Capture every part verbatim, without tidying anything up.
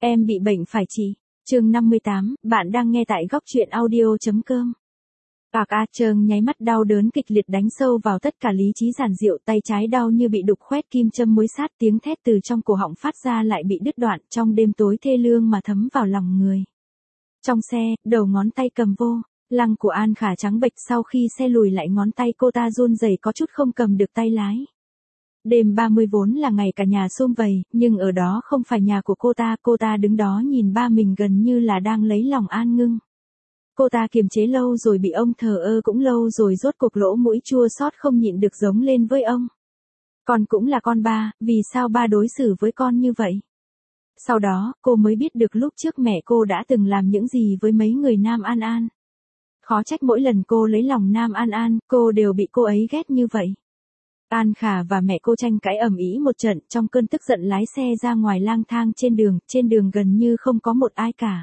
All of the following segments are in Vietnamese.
Em bị bệnh phải chị. Chương năm mươi tám, bạn đang nghe tại góc truyện audio.com. Ạc A Trơn nháy mắt đau đớn kịch liệt đánh sâu vào tất cả lý trí giản diệu, tay trái đau như bị đục khoét kim châm muối sát, tiếng thét từ trong cổ họng phát ra lại bị đứt đoạn trong đêm tối thê lương mà thấm vào lòng người. Trong xe, đầu ngón tay cầm vô lăng của An Khả trắng bệch, sau khi xe lùi lại ngón tay cô ta run rẩy có chút không cầm được tay lái. Đêm ba mươi vốn là ngày cả nhà sum vầy, nhưng ở đó không phải nhà của cô ta, cô ta đứng đó nhìn ba mình gần như là đang lấy lòng An Ngưng. Cô ta kiềm chế lâu rồi bị ông thờ ơ cũng lâu rồi, rốt cuộc lỗ mũi chua xót không nhịn được giống lên với ông. Con cũng là con ba, vì sao ba đối xử với con như vậy? Sau đó, cô mới biết được lúc trước mẹ cô đã từng làm những gì với mấy người Nam An An. Khó trách mỗi lần cô lấy lòng Nam An An, cô đều bị cô ấy ghét như vậy. An Khả và mẹ cô tranh cãi ầm ĩ một trận, trong cơn tức giận lái xe ra ngoài lang thang trên đường, trên đường gần như không có một ai cả.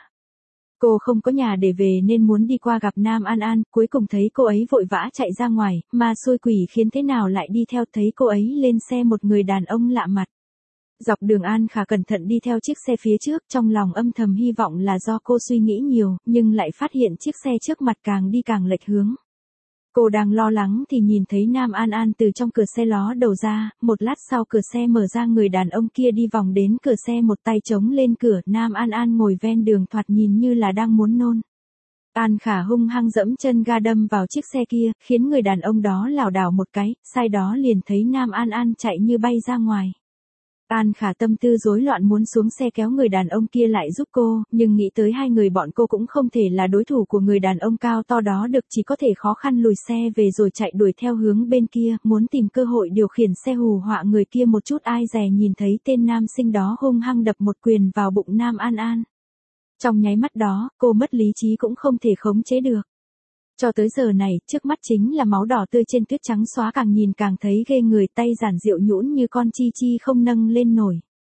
Cô không có nhà để về nên muốn đi qua gặp Nam An An, cuối cùng thấy cô ấy vội vã chạy ra ngoài, mà xui quỷ khiến thế nào lại đi theo, thấy cô ấy lên xe một người đàn ông lạ mặt. Dọc đường An Khả cẩn thận đi theo chiếc xe phía trước, trong lòng âm thầm hy vọng là do cô suy nghĩ nhiều, nhưng lại phát hiện chiếc xe trước mặt càng đi càng lệch hướng. Cô đang lo lắng thì nhìn thấy Nam An An từ trong cửa xe ló đầu ra, một lát sau cửa xe mở ra, người đàn ông kia đi vòng đến cửa xe, một tay chống lên cửa, Nam An An ngồi ven đường thoạt nhìn như là đang muốn nôn. An Khả hung hăng dẫm chân ga đâm vào chiếc xe kia, khiến người đàn ông đó lảo đảo một cái, sai đó liền thấy Nam An An chạy như bay ra ngoài. An Khả tâm tư rối loạn muốn xuống xe kéo người đàn ông kia lại giúp cô, nhưng nghĩ tới hai người bọn cô cũng không thể là đối thủ của người đàn ông cao to đó được, chỉ có thể khó khăn lùi xe về rồi chạy đuổi theo hướng bên kia, muốn tìm cơ hội điều khiển xe hù họa người kia một chút. Ai dè nhìn thấy tên nam sinh đó hung hăng đập một quyền vào bụng Nam An An. Trong nháy mắt đó, cô mất lý trí cũng không thể khống chế được. Cho tới giờ này, trước mắt chính là máu đỏ tươi trên tuyết trắng xóa, càng nhìn càng thấy ghê người, tay giản diệu nhũn như con chi chi không nâng lên nổi.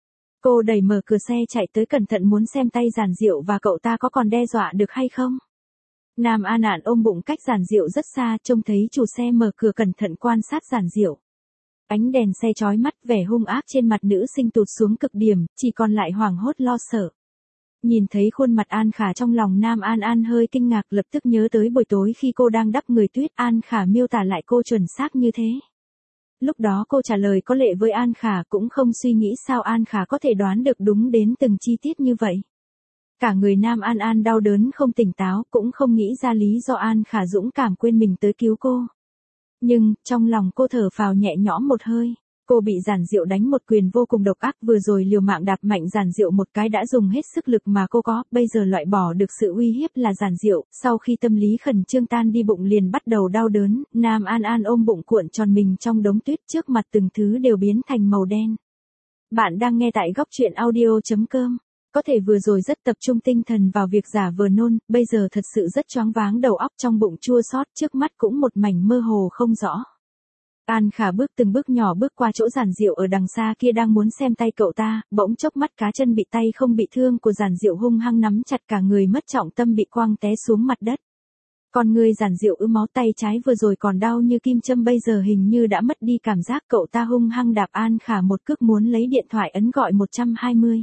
Cô đẩy mở cửa xe chạy tới, cẩn thận muốn xem tay giản diệu và cậu ta có còn đe dọa được hay không. Nam An An ôm bụng cách giản diệu rất xa, trông thấy chủ xe mở cửa cẩn thận quan sát giản diệu. Ánh đèn xe chói mắt, vẻ hung ác trên mặt nữ sinh tụt xuống cực điểm, chỉ còn lại hoảng hốt lo sợ. Nhìn thấy khuôn mặt An Khả, trong lòng Nam An An hơi kinh ngạc, lập tức nhớ tới buổi tối khi cô đang đắp người tuyết, An Khả miêu tả lại cô chuẩn xác như thế. Lúc đó cô trả lời có lệ với An Khả, cũng không suy nghĩ sao An Khả có thể đoán được đúng đến từng chi tiết như vậy. Cả người Nam An An đau đớn không tỉnh táo, cũng không nghĩ ra lý do An Khả dũng cảm quên mình tới cứu cô. Nhưng, trong lòng cô thở phào nhẹ nhõm một hơi. Cô bị giản diệu đánh một quyền vô cùng độc ác, vừa rồi liều mạng đạp mạnh giản diệu một cái đã dùng hết sức lực mà cô có, bây giờ loại bỏ được sự uy hiếp là giản diệu, sau khi tâm lý khẩn trương tan đi, bụng liền bắt đầu đau đớn, Nam An An ôm bụng cuộn tròn mình trong đống tuyết, trước mặt từng thứ đều biến thành màu đen. Bạn đang nghe tại góc truyện audio.com. Có thể vừa rồi rất tập trung tinh thần vào việc giả vờ nôn, bây giờ thật sự rất choáng váng đầu óc, trong bụng chua xót, trước mắt cũng một mảnh mơ hồ không rõ. An Khả bước từng bước nhỏ bước qua chỗ giản diệu ở đằng xa kia, đang muốn xem tay cậu ta, bỗng chốc mắt cá chân bị tay không bị thương của giản diệu hung hăng nắm chặt, cả người mất trọng tâm bị quăng té xuống mặt đất. Con người giản diệu ứ máu, tay trái vừa rồi còn đau như kim châm bây giờ hình như đã mất đi cảm giác, cậu ta hung hăng đạp An Khả một cước, muốn lấy điện thoại ấn gọi một trăm hai mươi.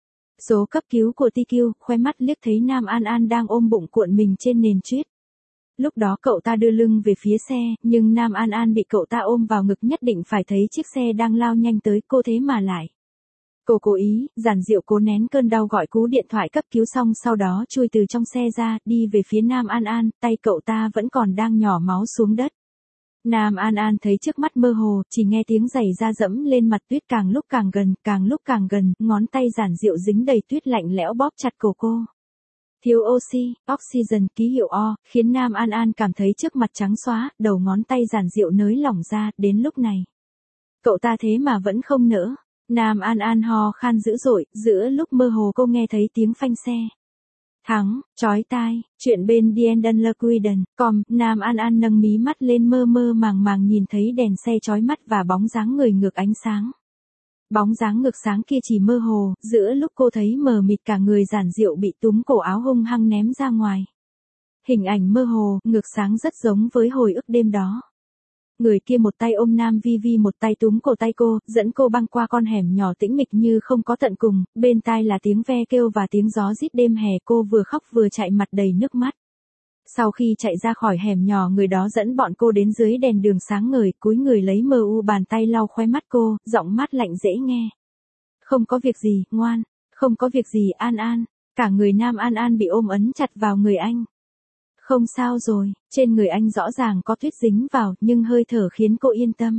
Số cấp cứu của tê quy, khoe mắt liếc thấy Nam An An đang ôm bụng cuộn mình trên nền tuyết. Lúc đó cậu ta đưa lưng về phía xe, nhưng Nam An An bị cậu ta ôm vào ngực, nhất định phải thấy chiếc xe đang lao nhanh tới, cô thế mà lại. Cô cố ý, giản diệu cố nén cơn đau gọi cú điện thoại cấp cứu xong sau đó chui từ trong xe ra, đi về phía Nam An An, tay cậu ta vẫn còn đang nhỏ máu xuống đất. Nam An An thấy trước mắt mơ hồ, chỉ nghe tiếng giày da dẫm lên mặt tuyết càng lúc càng gần, càng lúc càng gần, ngón tay giản diệu dính đầy tuyết lạnh lẽo bóp chặt cổ cô. Thiếu oxy, oxygen, ký hiệu O, khiến Nam An An cảm thấy trước mặt trắng xóa, đầu ngón tay giản diệu nới lỏng ra, đến lúc này. Cậu ta thế mà vẫn không nỡ. Nam An An ho khan dữ dội, giữa lúc mơ hồ cô nghe thấy tiếng phanh xe. Thắng, chói tai, chuyện bên Diendenlequiden, com, Nam An An nâng mí mắt lên, mơ mơ màng màng nhìn thấy đèn xe chói mắt và bóng dáng người ngược ánh sáng. Bóng dáng ngược sáng kia chỉ mơ hồ, giữa lúc cô thấy mờ mịt, cả người giản diệu bị túm cổ áo hung hăng ném ra ngoài. Hình ảnh mơ hồ, ngược sáng rất giống với hồi ức đêm đó. Người kia một tay ôm Nam Vi Vi một tay túm cổ tay cô, dẫn cô băng qua con hẻm nhỏ tĩnh mịch như không có tận cùng, bên tai là tiếng ve kêu và tiếng gió rít đêm hè, cô vừa khóc vừa chạy mặt đầy nước mắt. Sau khi chạy ra khỏi hẻm nhỏ, người đó dẫn bọn cô đến dưới đèn đường sáng ngời, cúi người lấy mờ u bàn tay lau khóe mắt cô, giọng mát lạnh dễ nghe. Không có việc gì, ngoan, không có việc gì An An. Cả người Nam An An bị ôm ấn chặt vào người anh. Không sao rồi, trên người anh rõ ràng có tuyết dính vào, nhưng hơi thở khiến cô yên tâm.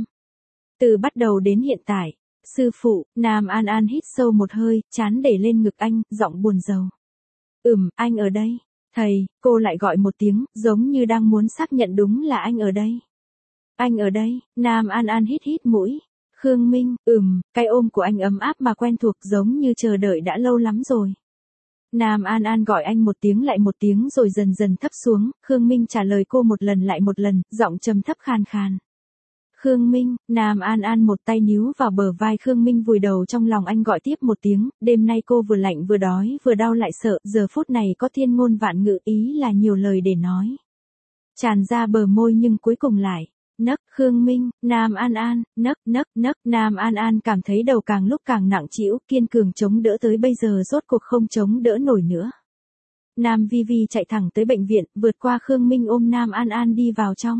Từ bắt đầu đến hiện tại, sư phụ, Nam An An hít sâu một hơi, trán để lên ngực anh, giọng buồn rầu. Ừm, anh ở đây. Thầy, cô lại gọi một tiếng, giống như đang muốn xác nhận đúng là anh ở đây. Anh ở đây, Nam An An hít hít mũi. Khương Minh, ừm, cái ôm của anh ấm áp mà quen thuộc, giống như chờ đợi đã lâu lắm rồi. Nam An An gọi anh một tiếng lại một tiếng rồi dần dần thấp xuống, Khương Minh trả lời cô một lần lại một lần, giọng trầm thấp khàn khàn. Khương Minh, Nam An An một tay níu vào bờ vai Khương Minh, vùi đầu trong lòng anh, gọi tiếp một tiếng, đêm nay cô vừa lạnh vừa đói vừa đau lại sợ, giờ phút này có thiên ngôn vạn ngữ, ý là nhiều lời để nói. Tràn ra bờ môi nhưng cuối cùng lại, nấc. Khương Minh, Nam An An, nấc nấc nấc. Nam An An cảm thấy đầu càng lúc càng nặng trĩu, kiên cường chống đỡ tới bây giờ rốt cuộc không chống đỡ nổi nữa. Nam Vi Vi chạy thẳng tới bệnh viện, vượt qua Khương Minh ôm Nam An An đi vào trong.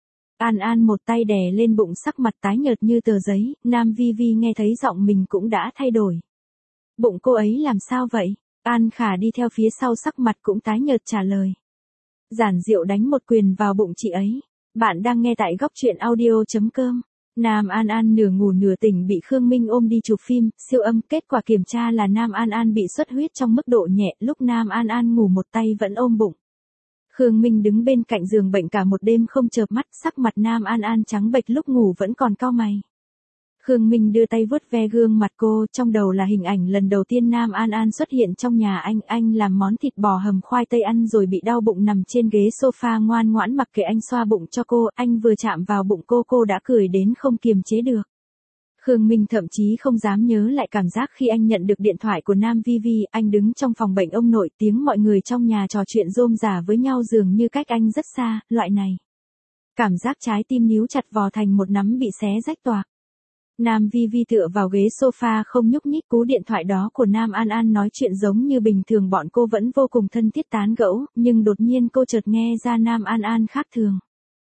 An An một tay đè lên bụng, sắc mặt tái nhợt như tờ giấy, Nam Vi Vi nghe thấy giọng mình cũng đã thay đổi. Bụng cô ấy làm sao vậy? An Khả đi theo phía sau, sắc mặt cũng tái nhợt trả lời. Giản Diệu đánh một quyền vào bụng chị ấy. Bạn đang nghe tại góc truyện audio chấm com. Nam An An nửa ngủ nửa tỉnh bị Khương Minh ôm đi chụp phim, siêu âm, kết quả kiểm tra là Nam An An bị xuất huyết trong mức độ nhẹ, lúc Nam An An ngủ một tay vẫn ôm bụng. Khương Minh đứng bên cạnh giường bệnh cả một đêm không chợp mắt, sắc mặt Nam An An trắng bệch, lúc ngủ vẫn còn cau mày. Khương Minh đưa tay vuốt ve gương mặt cô, trong đầu là hình ảnh lần đầu tiên Nam An An xuất hiện trong nhà anh, anh làm món thịt bò hầm khoai tây ăn rồi bị đau bụng nằm trên ghế sofa ngoan ngoãn mặc kệ anh xoa bụng cho cô, anh vừa chạm vào bụng cô, cô đã cười đến không kiềm chế được. Khương Minh thậm chí không dám nhớ lại cảm giác khi anh nhận được điện thoại của Nam Vi Vi, anh đứng trong phòng bệnh ông nội, tiếng mọi người trong nhà trò chuyện rôm rả với nhau dường như cách anh rất xa, loại này. Cảm giác trái tim níu chặt vò thành một nắm bị xé rách toạc. Nam Vi Vi tựa vào ghế sofa không nhúc nhích, cú điện thoại đó của Nam An An nói chuyện giống như bình thường bọn cô vẫn vô cùng thân thiết tán gẫu, nhưng đột nhiên cô chợt nghe ra Nam An An khác thường.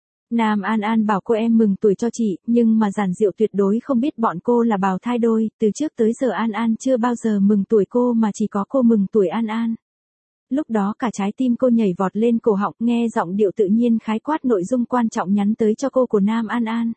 Nam An An bảo cô em mừng tuổi cho chị, nhưng mà Giản Diệu tuyệt đối không biết bọn cô là bào thai đôi, từ trước tới giờ An An chưa bao giờ mừng tuổi cô mà chỉ có cô mừng tuổi An An. Lúc đó cả trái tim cô nhảy vọt lên cổ họng, nghe giọng điệu tự nhiên khái quát nội dung quan trọng nhắn tới cho cô của Nam An An.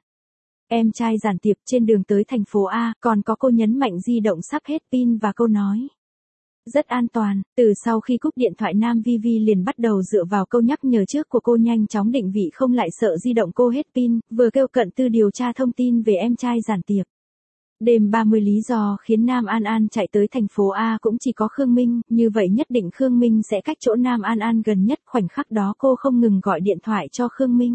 Em trai Giản Tiệp trên đường tới thành phố A, còn có cô nhấn mạnh di động sắp hết pin và câu nói. Rất an toàn, từ sau khi cúp điện thoại Nam Vi Vi liền bắt đầu dựa vào câu nhắc nhở trước của cô nhanh chóng định vị, không lại sợ di động cô hết pin, vừa kêu cận tư điều tra thông tin về em trai Giản Tiệp. Đêm ba mươi lý do khiến Nam An An chạy tới thành phố A cũng chỉ có Khương Minh, như vậy nhất định Khương Minh sẽ cách chỗ Nam An An gần nhất, khoảnh khắc đó cô không ngừng gọi điện thoại cho Khương Minh.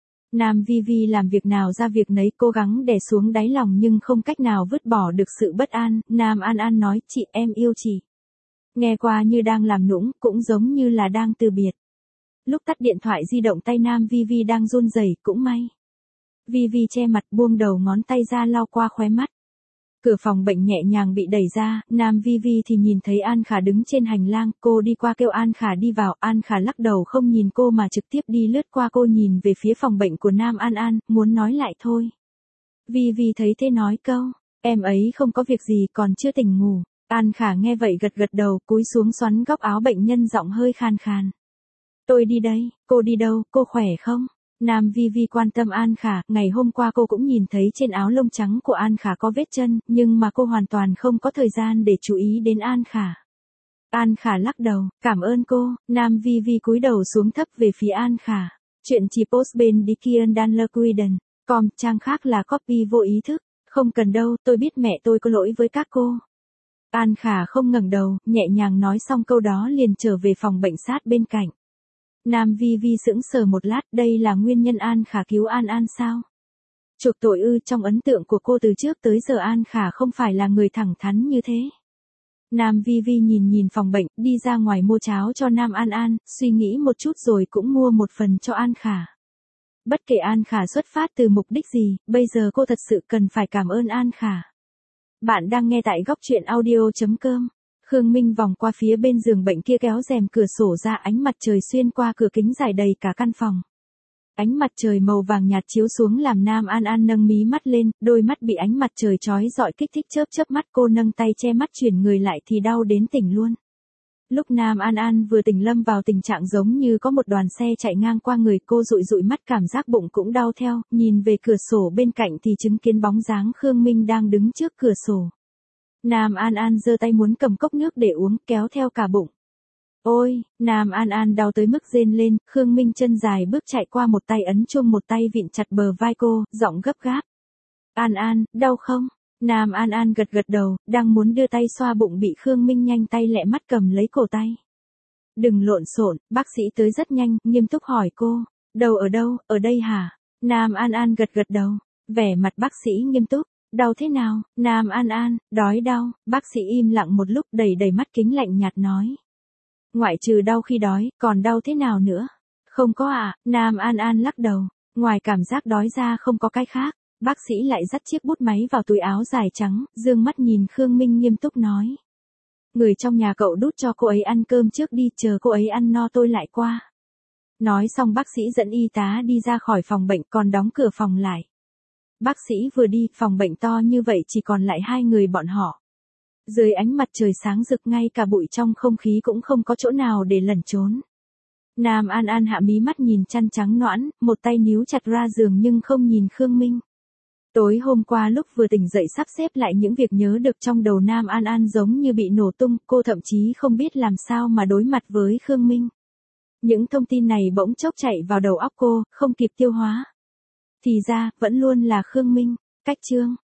Nam Vi Vi làm việc nào ra việc nấy, cố gắng đè xuống đáy lòng nhưng không cách nào vứt bỏ được sự bất an. Nam An An nói, chị em yêu chị. Nghe qua như đang làm nũng, cũng giống như là đang từ biệt. Lúc tắt điện thoại di động tay Nam Vi Vi đang run rẩy, cũng may. Vi Vi che mặt buông đầu ngón tay ra lau qua khóe mắt. Cửa phòng bệnh nhẹ nhàng bị đẩy ra, Nam Vi Vi thì nhìn thấy An Khả đứng trên hành lang, cô đi qua kêu An Khả đi vào, An Khả lắc đầu không nhìn cô mà trực tiếp đi lướt qua cô, nhìn về phía phòng bệnh của Nam An An, muốn nói lại thôi. Vi Vi thấy thế nói câu, em ấy không có việc gì, còn chưa tỉnh ngủ. An Khả nghe vậy gật gật đầu, cúi xuống xoắn góc áo bệnh nhân, giọng hơi khàn khàn. Tôi đi đây, cô đi đâu, cô khỏe không? Nam Vi Vi quan tâm An Khả, ngày hôm qua cô cũng nhìn thấy trên áo lông trắng của An Khả có vết chân, nhưng mà cô hoàn toàn không có thời gian để chú ý đến An Khả. An Khả lắc đầu, cảm ơn cô. Nam Vi Vi cúi đầu xuống thấp về phía An Khả. Chuyện chỉ post bên Dickien Danler Quiden, com, trang khác là copy vô ý thức. Không cần đâu, tôi biết mẹ tôi có lỗi với các cô. An Khả không ngẩng đầu, nhẹ nhàng nói xong câu đó liền trở về phòng bệnh sát bên cạnh. Nam Vi Vi sững sờ một lát, đây là nguyên nhân An Khả cứu An An sao? Chuộc tội ư? Trong ấn tượng của cô từ trước tới giờ An Khả không phải là người thẳng thắn như thế. Nam Vi Vi nhìn nhìn phòng bệnh, đi ra ngoài mua cháo cho Nam An An, suy nghĩ một chút rồi cũng mua một phần cho An Khả. Bất kể An Khả xuất phát từ mục đích gì, bây giờ cô thật sự cần phải cảm ơn An Khả. Bạn đang nghe tại góc truyện audio.com. Khương Minh vòng qua phía bên giường bệnh kia kéo rèm cửa sổ ra, ánh mặt trời xuyên qua cửa kính dài đầy cả căn phòng. Ánh mặt trời màu vàng nhạt chiếu xuống làm Nam An An nâng mí mắt lên, đôi mắt bị ánh mặt trời chói rọi kích thích chớp chớp mắt, cô nâng tay che mắt chuyển người lại thì đau đến tỉnh luôn. Lúc Nam An An vừa tỉnh lâm vào tình trạng giống như có một đoàn xe chạy ngang qua người, cô dụi dụi mắt cảm giác bụng cũng đau theo, nhìn về cửa sổ bên cạnh thì chứng kiến bóng dáng Khương Minh đang đứng trước cửa sổ. Nam An An giơ tay muốn cầm cốc nước để uống, kéo theo cả bụng. Ôi, Nam An An đau tới mức rên lên, Khương Minh chân dài bước chạy qua, một tay ấn chuông một tay vịn chặt bờ vai cô, giọng gấp gáp. An An, đau không? Nam An An gật gật đầu, đang muốn đưa tay xoa bụng bị Khương Minh nhanh tay lẹ mắt cầm lấy cổ tay. Đừng lộn xộn, bác sĩ tới rất nhanh, nghiêm túc hỏi cô. Đầu ở đâu, ở đây hả? Nam An An gật gật đầu, vẻ mặt bác sĩ nghiêm túc. Đau thế nào? Nam An An, đói đau, bác sĩ im lặng một lúc đầy đầy mắt kính lạnh nhạt nói. Ngoại trừ đau khi đói, còn đau thế nào nữa? Không có ạ, à, Nam An An lắc đầu, ngoài cảm giác đói ra không có cái khác. Bác sĩ lại dắt chiếc bút máy vào túi áo dài trắng, dương mắt nhìn Khương Minh nghiêm túc nói. Người trong nhà cậu đút cho cô ấy ăn cơm trước đi, chờ cô ấy ăn no tôi lại qua. Nói xong bác sĩ dẫn y tá đi ra khỏi phòng bệnh, còn đóng cửa phòng lại. Bác sĩ vừa đi, phòng bệnh to như vậy chỉ còn lại hai người bọn họ. Dưới ánh mặt trời sáng rực, ngay cả bụi trong không khí cũng không có chỗ nào để lẩn trốn. Nam An An hạ mí mắt nhìn chăn trắng nõn, một tay níu chặt ra giường nhưng không nhìn Khương Minh. Tối hôm qua lúc vừa tỉnh dậy sắp xếp lại những việc nhớ được trong đầu Nam An An giống như bị nổ tung, cô thậm chí không biết làm sao mà đối mặt với Khương Minh. Những thông tin này bỗng chốc chạy vào đầu óc cô, không kịp tiêu hóa. Thì ra, vẫn luôn là Khương Minh. Cách chương